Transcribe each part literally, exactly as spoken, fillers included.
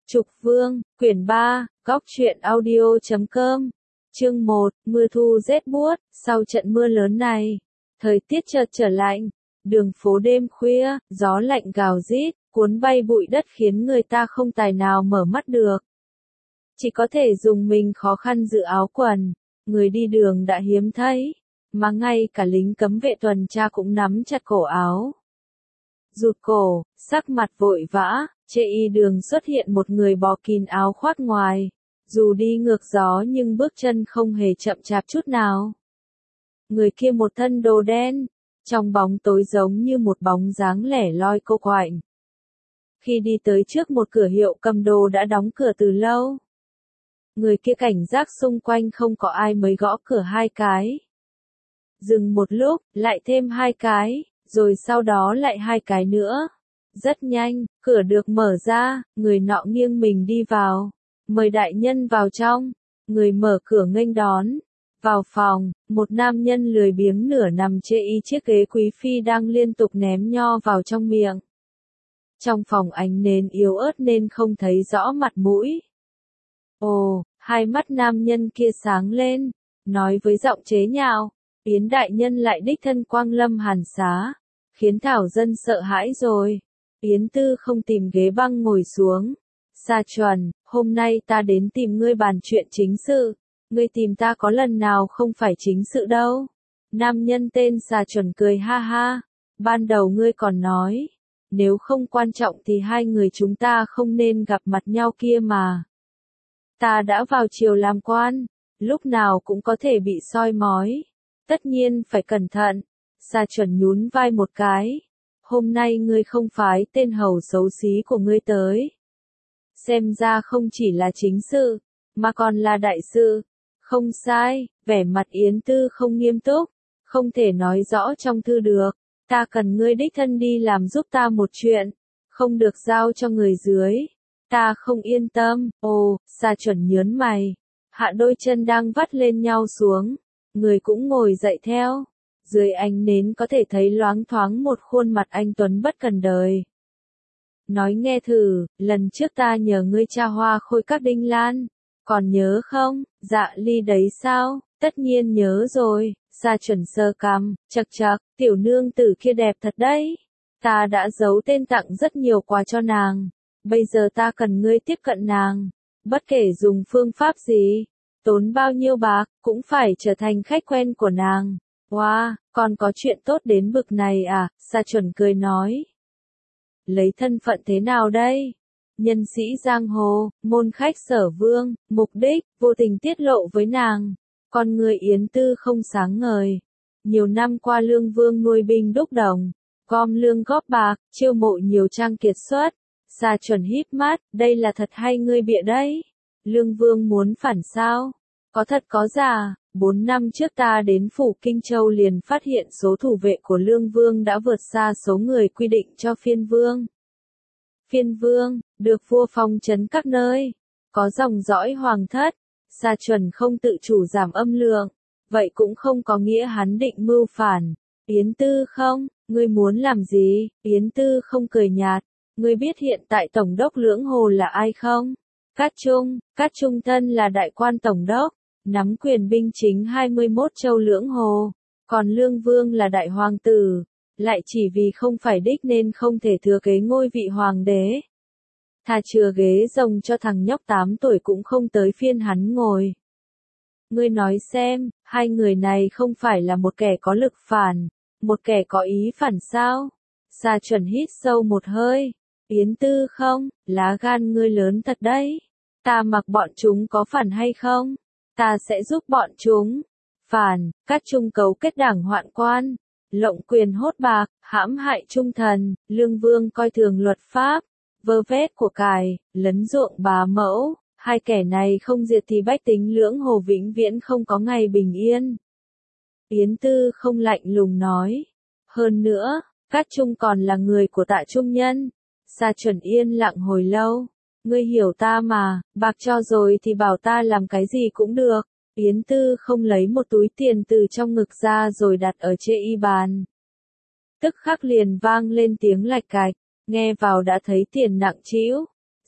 Trục Vương, quyển ba, góc truyện audio chấm com, chương một, mưa thu rét buốt. Sau trận mưa lớn này, thời tiết chợt trở lạnh, đường phố đêm khuya, gió lạnh gào rít, cuốn bay bụi đất khiến người ta không tài nào mở mắt được. Chỉ có thể dùng mình khó khăn giữ áo quần, người đi đường đã hiếm thấy, mà ngay cả lính cấm vệ tuần tra cũng nắm chặt cổ áo. Rụt cổ, sắc mặt vội vã, trên y đường xuất hiện một người bò kín áo khoác ngoài, dù đi ngược gió nhưng bước chân không hề chậm chạp chút nào. Người kia một thân đồ đen, trong bóng tối giống như một bóng dáng lẻ loi cô quạnh. Khi đi tới trước một cửa hiệu cầm đồ đã đóng cửa từ lâu, người kia cảnh giác xung quanh không có ai mới gõ cửa hai cái. Dừng một lúc, lại thêm hai cái, rồi sau đó lại hai cái nữa. Rất nhanh, cửa được mở ra, người nọ nghiêng mình đi vào. Mời đại nhân vào trong. Người mở cửa nghênh đón. Vào phòng, một nam nhân lười biếng nửa nằm chê y chiếc ghế quý phi đang liên tục ném nho vào trong miệng. Trong phòng ánh nến yếu ớt nên không thấy rõ mặt mũi. Ồ, hai mắt nam nhân kia sáng lên, nói với giọng chế nhạo, Yến đại nhân lại đích thân quang lâm hàn xá, khiến thảo dân sợ hãi rồi. Yến Tư không tìm ghế băng ngồi xuống. Sa Chuẩn, hôm nay ta đến tìm ngươi bàn chuyện chính sự. Ngươi tìm ta có lần nào không phải chính sự đâu. Nam nhân tên Sa Chuẩn cười ha ha. Ban đầu ngươi còn nói, nếu không quan trọng thì hai người chúng ta không nên gặp mặt nhau kia mà. Ta đã vào triều làm quan, lúc nào cũng có thể bị soi mói. Tất nhiên phải cẩn thận. Sa Chuẩn nhún vai một cái. Hôm nay ngươi không phái tên hầu xấu xí của ngươi tới. Xem ra không chỉ là chính sự, mà còn là đại sự. Không sai, vẻ mặt Yến Tư không nghiêm túc, không thể nói rõ trong thư được. Ta cần ngươi đích thân đi làm giúp ta một chuyện, không được giao cho người dưới. Ta không yên tâm. Ồ, Sa Chuẩn nhớn mày, hạ đôi chân đang vắt lên nhau xuống, người cũng ngồi dậy theo. Dưới ánh nến có thể thấy loáng thoáng một khuôn mặt anh tuấn bất cần đời. Nói nghe thử, lần trước ta nhờ ngươi tra hoa khôi các đinh lan, còn nhớ không? Dạ ly đấy sao? Tất nhiên nhớ rồi. Sa Chuẩn sơ cằm, chậc chậc, tiểu nương tử kia đẹp thật đấy. Ta đã giấu tên tặng rất nhiều quà cho nàng. Bây giờ ta cần ngươi tiếp cận nàng. Bất kể dùng phương pháp gì, tốn bao nhiêu bạc, cũng phải trở thành khách quen của nàng. Wow, còn có chuyện tốt đến bực này à? Sa Chuẩn cười nói. Lấy thân phận thế nào đây? Nhân sĩ giang hồ, môn khách Sở Vương, mục đích, vô tình tiết lộ với nàng. Con người Yến Tư không sáng ngời. Nhiều năm qua Lương Vương nuôi binh đúc đồng, gom lương góp bạc, chiêu mộ nhiều trang kiệt xuất. Sa Chuẩn híp mắt, đây là thật hay ngươi bịa đấy? Lương Vương muốn phản sao? Có thật có giả. Bốn năm trước ta đến phủ Kinh Châu liền phát hiện số thủ vệ của Lương Vương đã vượt xa số người quy định cho phiên vương. Phiên vương, được vua phong trấn các nơi, có dòng dõi hoàng thất. Sa Chuẩn không tự chủ giảm âm lượng, vậy cũng không có nghĩa hắn định mưu phản. Yến Tư không, ngươi muốn làm gì? Yến Tư không cười nhạt, ngươi biết hiện tại Tổng đốc Lưỡng Hồ là ai không? Cát Trung, Cát Trung thân là đại quan Tổng đốc, nắm quyền binh chính hai mươi mốt châu Lưỡng Hồ, còn Lương Vương là đại hoàng tử, lại chỉ vì không phải đích nên không thể thừa kế ngôi vị hoàng đế. Thà chừa ghế rồng cho thằng nhóc tám tuổi cũng không tới phiên hắn ngồi. Ngươi nói xem, hai người này không phải là một kẻ có lực phản, một kẻ có ý phản sao? Sa Chuẩn hít sâu một hơi. Yến Tư không, lá gan ngươi lớn thật đấy. Ta mặc bọn chúng có phản hay không? Ta sẽ giúp bọn chúng. Phản, Cát Trung cấu kết đảng hoạn quan, lộng quyền hốt bạc, hãm hại trung thần. Lương Vương coi thường luật pháp, vơ vét của cải, lấn ruộng bá mẫu. Hai kẻ này không diệt thì bách tính Lưỡng Hồ vĩnh viễn không có ngày bình yên. Yến Tư không lạnh lùng nói. Hơn nữa, Cát Trung còn là người của Tạ Trung Nhân. Sa Chuẩn yên lặng hồi lâu. Ngươi hiểu ta mà, bạc cho rồi thì bảo ta làm cái gì cũng được. Yến Tư không lấy một túi tiền từ trong ngực ra rồi đặt ở trên y bàn. Tức khắc liền vang lên tiếng lạch cạch, nghe vào đã thấy tiền nặng trĩu.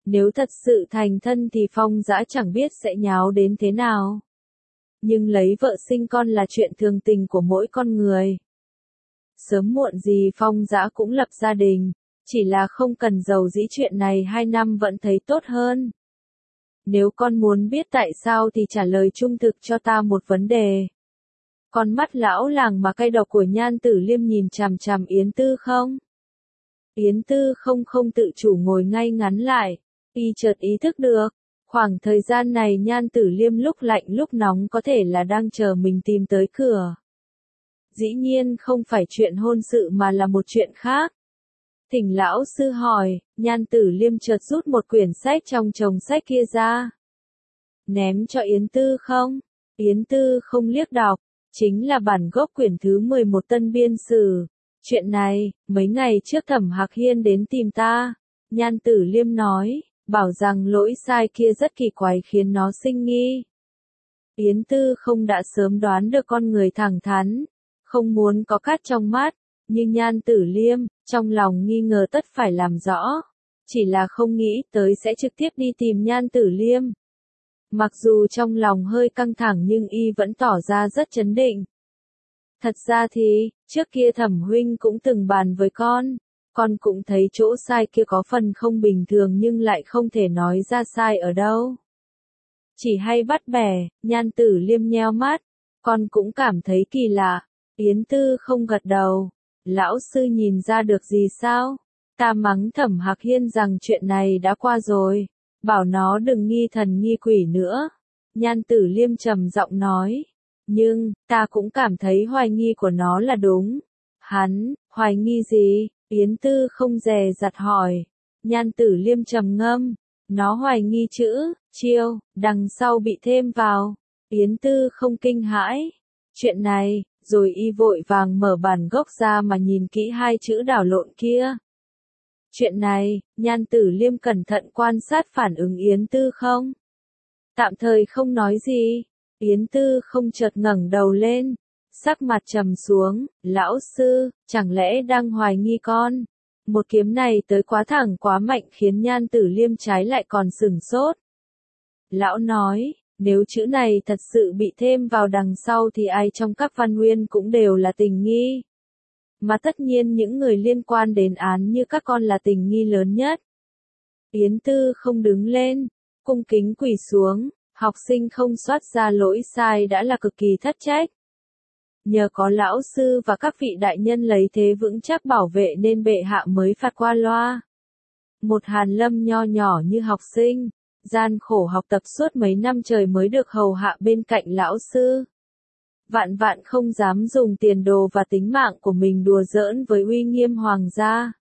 Nếu thật sự thành thân thì Phong Dã chẳng biết sẽ nháo đến thế nào. Nhưng lấy vợ sinh con là chuyện thường tình của mỗi con người. Sớm muộn gì Phong Dã cũng lập gia đình, chỉ là không cần giàu dĩ chuyện này hai năm vẫn thấy tốt hơn. Nếu con muốn biết tại sao thì trả lời trung thực cho ta một vấn đề. Con mắt lão làng mà cay độc của Nhan Tử Liêm nhìn chằm chằm Yến Tư không? Yến Tư không không tự chủ ngồi ngay ngắn lại, y chợt ý thức được, khoảng thời gian này Nhan Tử Liêm lúc lạnh lúc nóng có thể là đang chờ mình tìm tới cửa. Dĩ nhiên không phải chuyện hôn sự mà là một chuyện khác. Thỉnh lão sư hỏi, Nhan Tử Liêm chợt rút một quyển sách trong chồng sách kia ra. Ném cho Yến Tư không? Yến Tư không liếc đọc, chính là bản gốc quyển thứ mười một Tân Biên Sử. Chuyện này, mấy ngày trước Thẩm Hạc Hiên đến tìm ta. Nhan Tử Liêm nói, bảo rằng lỗi sai kia rất kỳ quái khiến nó sinh nghi. Yến Tư không đã sớm đoán được con người thẳng thắn, không muốn có cát trong mắt, nhưng Nhan Tử Liêm, trong lòng nghi ngờ tất phải làm rõ. Chỉ là không nghĩ tới sẽ trực tiếp đi tìm Nhan Tử Liêm. Mặc dù trong lòng hơi căng thẳng nhưng y vẫn tỏ ra rất trấn định. Thật ra thì, trước kia Thẩm huynh cũng từng bàn với con, con cũng thấy chỗ sai kia có phần không bình thường nhưng lại không thể nói ra sai ở đâu. Chỉ hay bắt bẻ, Nhan Tử Liêm nheo mắt, con cũng cảm thấy kỳ lạ. Yến Tư không gật đầu, lão sư nhìn ra được gì sao? Ta mắng Thẩm Hạc Hiên rằng chuyện này đã qua rồi, bảo nó đừng nghi thần nghi quỷ nữa. Nhan Tử Liêm trầm giọng nói, nhưng, ta cũng cảm thấy hoài nghi của nó là đúng. Hắn, hoài nghi gì? Yến Tư không dè dặt hỏi. Nhan Tử Liêm trầm ngâm, nó hoài nghi chữ, chiêu, đằng sau bị thêm vào. Yến Tư không kinh hãi. Chuyện này, rồi y vội vàng mở bản gốc ra mà nhìn kỹ hai chữ đảo lộn kia. Chuyện này, Nhan Tử Liêm cẩn thận quan sát phản ứng Yến Tư không? Tạm thời không nói gì. Yến Tư không chợt ngẩng đầu lên, sắc mặt trầm xuống, lão sư, chẳng lẽ đang hoài nghi con? Một kiếm này tới quá thẳng quá mạnh khiến Nhan Tử Liêm trái lại còn sửng sốt. Lão nói, nếu chữ này thật sự bị thêm vào đằng sau thì ai trong các văn nguyên cũng đều là tình nghi. Mà tất nhiên những người liên quan đến án như các con là tình nghi lớn nhất. Yến Tư không đứng lên, cung kính quỳ xuống, học sinh không soát ra lỗi sai đã là cực kỳ thất trách. Nhờ có lão sư và các vị đại nhân lấy thế vững chắc bảo vệ nên bệ hạ mới phạt qua loa. Một Hàn Lâm nho nhỏ như học sinh, gian khổ học tập suốt mấy năm trời mới được hầu hạ bên cạnh lão sư. Vạn vạn không dám dùng tiền đồ và tính mạng của mình đùa giỡn với uy nghiêm hoàng gia.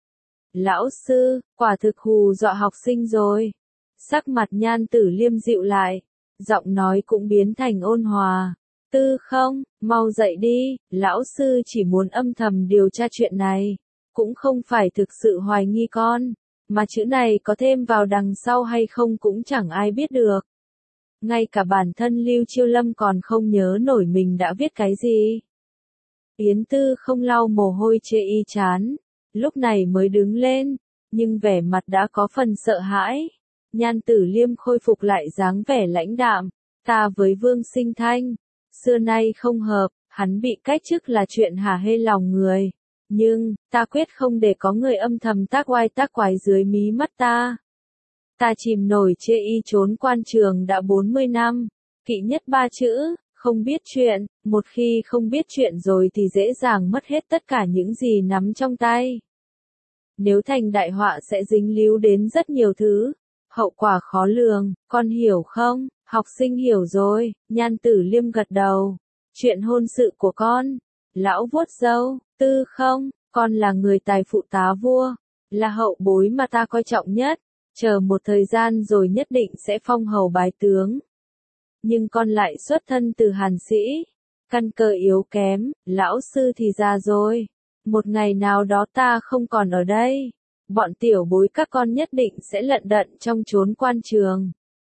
Lão sư, quả thực hù dọa học sinh rồi. Sắc mặt Nhan Tử Liêm dịu lại, giọng nói cũng biến thành ôn hòa. Tư không, mau dậy đi, lão sư chỉ muốn âm thầm điều tra chuyện này, cũng không phải thực sự hoài nghi con, mà chữ này có thêm vào đằng sau hay không cũng chẳng ai biết được. Ngay cả bản thân Lưu Chiêu Lâm còn không nhớ nổi mình đã viết cái gì. Yến Tư không lau mồ hôi chê y chán, lúc này mới đứng lên, nhưng vẻ mặt đã có phần sợ hãi. Nhan Tử Liêm khôi phục lại dáng vẻ lãnh đạm, ta với Vương Sinh Thanh, xưa nay không hợp, hắn bị cách chức là chuyện hả hê lòng người. Nhưng, ta quyết không để có người âm thầm tác oai tác quái dưới mí mắt ta. Ta chìm nổi chê y trốn quan trường đã bốn mươi năm, kỵ nhất ba chữ, không biết chuyện, một khi không biết chuyện rồi thì dễ dàng mất hết tất cả những gì nắm trong tay. Nếu thành đại họa sẽ dính líu đến rất nhiều thứ, hậu quả khó lường, con hiểu không? Học sinh hiểu rồi, Nhan Tử Liêm gật đầu. Chuyện hôn sự của con, lão vuốt râu, Tư không, con là người tài phụ tá vua, là hậu bối mà ta coi trọng nhất, chờ một thời gian rồi nhất định sẽ phong hầu bái tướng. Nhưng con lại xuất thân từ Hàn sĩ, căn cơ yếu kém, lão sư thì già rồi. Một ngày nào đó ta không còn ở đây, bọn tiểu bối các con nhất định sẽ lận đận trong chốn quan trường.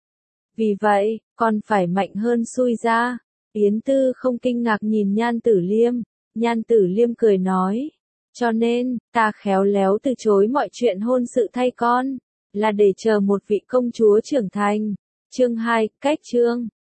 Vì vậy, con phải mạnh hơn xui ra. Yến Tư không kinh ngạc nhìn Nhan Tử Liêm, Nhan Tử Liêm cười nói, cho nên, ta khéo léo từ chối mọi chuyện hôn sự thay con, là để chờ một vị công chúa trưởng thành. Chương hai, cách chương.